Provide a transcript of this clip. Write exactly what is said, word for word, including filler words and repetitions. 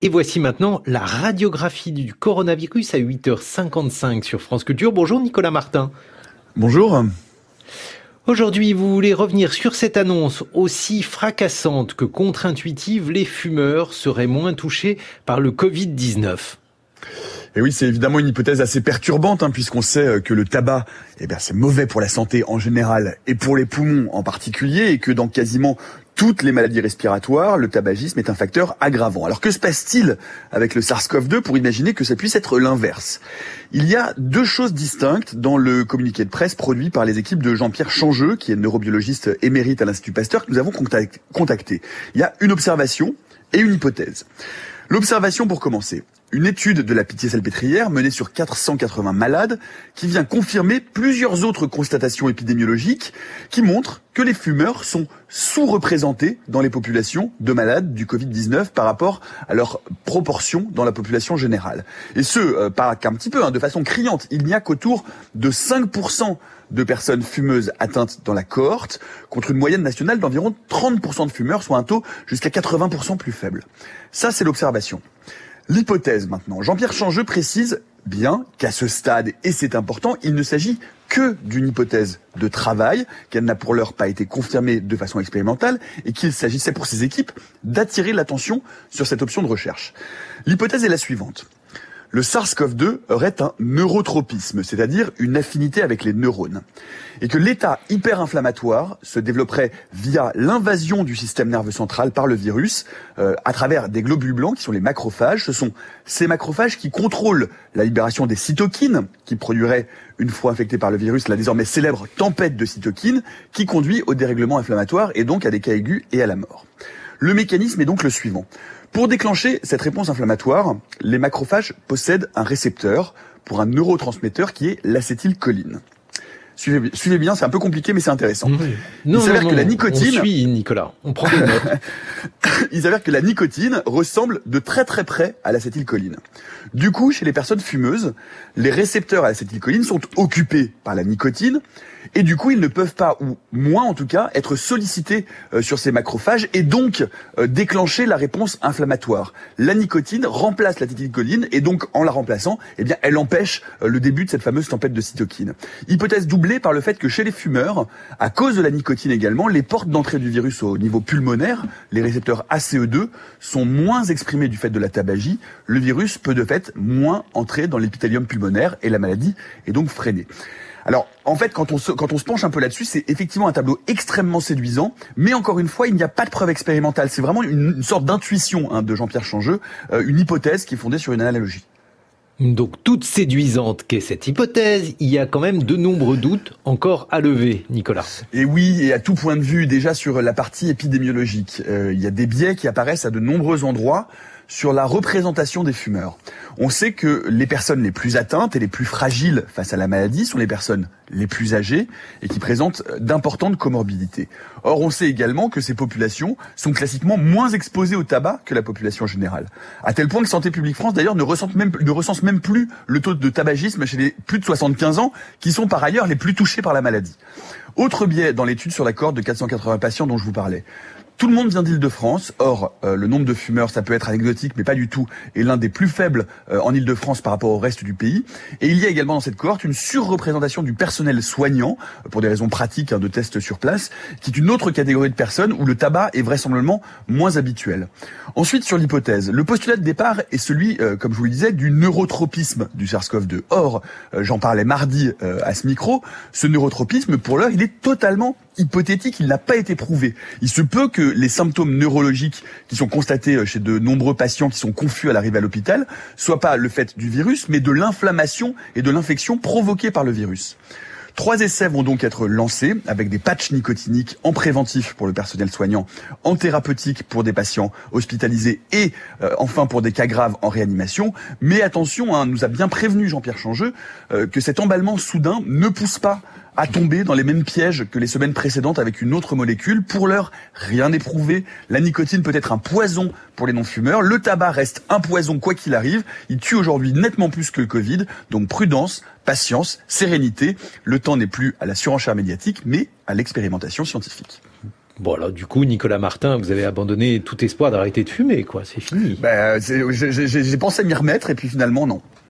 Et voici maintenant la radiographie du coronavirus à huit heures cinquante-cinq sur France Culture. Bonjour Nicolas Martin. Bonjour. Aujourd'hui, vous voulez revenir sur cette annonce aussi fracassante que contre-intuitive, les fumeurs seraient moins touchés par le covid dix-neuf. Et oui, c'est évidemment une hypothèse assez perturbante, hein, puisqu'on sait que le tabac, eh bien, c'est mauvais pour la santé en général et pour les poumons en particulier, et que dans quasiment toutes les maladies respiratoires, le tabagisme est un facteur aggravant. Alors que se passe-t-il avec le SARS-CoV deux pour imaginer que ça puisse être l'inverse ? Il y a deux choses distinctes dans le communiqué de presse produit par les équipes de Jean-Pierre Changeux, qui est neurobiologiste émérite à l'Institut Pasteur, que nous avons contacté. Il y a une observation et une hypothèse. L'observation pour commencer. Une étude de la Pitié-Salpêtrière menée sur quatre cent quatre-vingts malades qui vient confirmer plusieurs autres constatations épidémiologiques qui montrent que les fumeurs sont sous-représentés dans les populations de malades du covid dix-neuf par rapport à leur proportion dans la population générale. Et ce, euh, pas qu'un petit peu, hein, de façon criante. Il n'y a qu'autour de cinq pour cent de personnes fumeuses atteintes dans la cohorte, contre une moyenne nationale d'environ trente pour cent de fumeurs, soit un taux jusqu'à quatre-vingts pour cent plus faible. Ça, c'est l'observation. L'hypothèse maintenant. Jean-Pierre Changeux précise bien qu'à ce stade, et c'est important, il ne s'agit que d'une hypothèse de travail, qu'elle n'a pour l'heure pas été confirmée de façon expérimentale, et qu'il s'agissait pour ses équipes d'attirer l'attention sur cette option de recherche. L'hypothèse est la suivante. Le SARS-CoV deux aurait un neurotropisme, c'est-à-dire une affinité avec les neurones, et que l'état hyper-inflammatoire se développerait via l'invasion du système nerveux central par le virus euh, à travers des globules blancs qui sont les macrophages. Ce sont ces macrophages qui contrôlent la libération des cytokines, qui produiraient, une fois infectés par le virus, la désormais célèbre tempête de cytokines, qui conduit au dérèglement inflammatoire et donc à des cas aigus et à la mort. Le mécanisme est donc le suivant. Pour déclencher cette réponse inflammatoire, les macrophages possèdent un récepteur pour un neurotransmetteur qui est l'acétylcholine. Suivez, suivez bien, c'est un peu compliqué, mais c'est intéressant. Oui. Non, Il s'avère non, que non, la nicotine... On suit, Nicolas. On prend des notes. Il s'avère que la nicotine ressemble de très très près à l'acétylcholine. Du coup, chez les personnes fumeuses, les récepteurs à l'acétylcholine sont occupés par la nicotine, et du coup, ils ne peuvent pas, ou moins en tout cas, être sollicités euh, sur ces macrophages et donc euh, déclencher la réponse inflammatoire. La nicotine remplace l'acétylcholine et donc, en la remplaçant, eh bien, elle empêche euh, le début de cette fameuse tempête de cytokines. Hypothèse doublée par le fait que chez les fumeurs, à cause de la nicotine également, les portes d'entrée du virus au niveau pulmonaire, les récepteurs A C E deux, sont moins exprimés du fait de la tabagie. Le virus peut de fait moins entrer dans l'épithélium pulmonaire et la maladie est donc freinée. Alors, en fait, quand on se, quand on se penche un peu là-dessus, c'est effectivement un tableau extrêmement séduisant, mais encore une fois, il n'y a pas de preuve expérimentale. C'est vraiment une, une sorte d'intuition hein, de Jean-Pierre Changeux, euh, une hypothèse qui est fondée sur une analogie. Donc, toute séduisante qu'est cette hypothèse, il y a quand même de nombreux doutes encore à lever, Nicolas. Et oui, et à tout point de vue, déjà sur la partie épidémiologique, euh, il y a des biais qui apparaissent à de nombreux endroits sur la représentation des fumeurs. On sait que les personnes les plus atteintes et les plus fragiles face à la maladie sont les personnes les plus âgées et qui présentent d'importantes comorbidités. Or, on sait également que ces populations sont classiquement moins exposées au tabac que la population générale. À tel point que Santé publique France, d'ailleurs, ne recense même, ne recense même plus le taux de tabagisme chez les plus de soixante-quinze ans, qui sont par ailleurs les plus touchés par la maladie. Autre biais dans l'étude sur la cohorte de quatre cent quatre-vingts patients dont je vous parlais. Tout le monde vient d'Île-de-France. Or, euh, le nombre de fumeurs, ça peut être anecdotique, mais pas du tout, est l'un des plus faibles euh, en Île-de-France par rapport au reste du pays. Et il y a également dans cette cohorte une surreprésentation du personnel soignant, euh, pour des raisons pratiques hein, de tests sur place, qui est une autre catégorie de personnes où le tabac est vraisemblablement moins habituel. Ensuite, sur l'hypothèse, le postulat de départ est celui, euh, comme je vous le disais, du neurotropisme du SARS-CoV deux. Or, euh, j'en parlais mardi euh, à ce micro, ce neurotropisme, pour l'heure, il est totalement hypothétique, il n'a pas été prouvé. Il se peut que les symptômes neurologiques qui sont constatés chez de nombreux patients qui sont confus à l'arrivée à l'hôpital soient pas le fait du virus, mais de l'inflammation et de l'infection provoquée par le virus. Trois essais vont donc être lancés avec des patchs nicotiniques en préventif pour le personnel soignant, en thérapeutique pour des patients hospitalisés et euh, enfin pour des cas graves en réanimation. Mais attention, hein, nous a bien prévenu Jean-Pierre Changeux euh, que cet emballement soudain ne pousse pas à tomber dans les mêmes pièges que les semaines précédentes avec une autre molécule. Pour l'heure, rien n'est prouvé. La nicotine peut être un poison pour les non-fumeurs. Le tabac reste un poison quoi qu'il arrive. Il tue aujourd'hui nettement plus que le Covid. Donc prudence, patience, sérénité. Le temps n'est plus à la surenchère médiatique, mais à l'expérimentation scientifique. Bon, alors du coup, Nicolas Martin, vous avez abandonné tout espoir d'arrêter de fumer, quoi. C'est fini. Ben, c'est, j'ai, j'ai, j'ai pensé m'y remettre et puis finalement non.